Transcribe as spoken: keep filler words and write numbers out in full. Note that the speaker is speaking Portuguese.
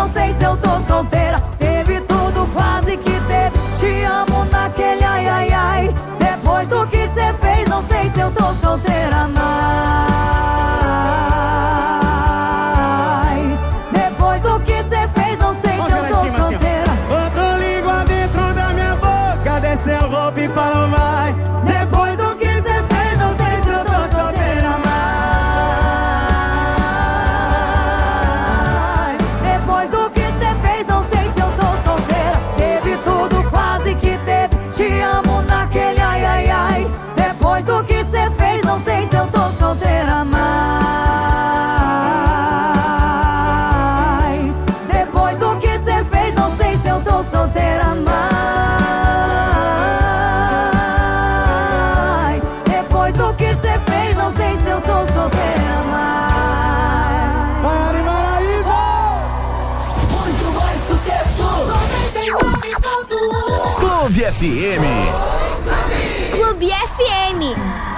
não sei se eu tô solteira. Teve tudo, quase que teve. Te amo naquele ai, ai, ai. Depois do que cê fez, não sei se eu tô solteira mais. Depois do que cê fez, não sei se eu tô solteira. Botou língua dentro da minha boca, desceu roupa e falou vai. Depois do que cê fez, não sei se eu tô solteira mais. Depois do que cê fez, não sei se eu tô solteira. Teve tudo, quase que teve. Te amo naquele ai, ai, ai. Depois do que cê fez, não sei se eu tô solteira mais. Depois do que cê fez, não sei se eu tô solteira mais. Depois do que cê fez, não sei se eu tô solteira mais. Mari Maraíza! Muito mais sucesso. noventa e nove ponto um Clube F M. Clube F M.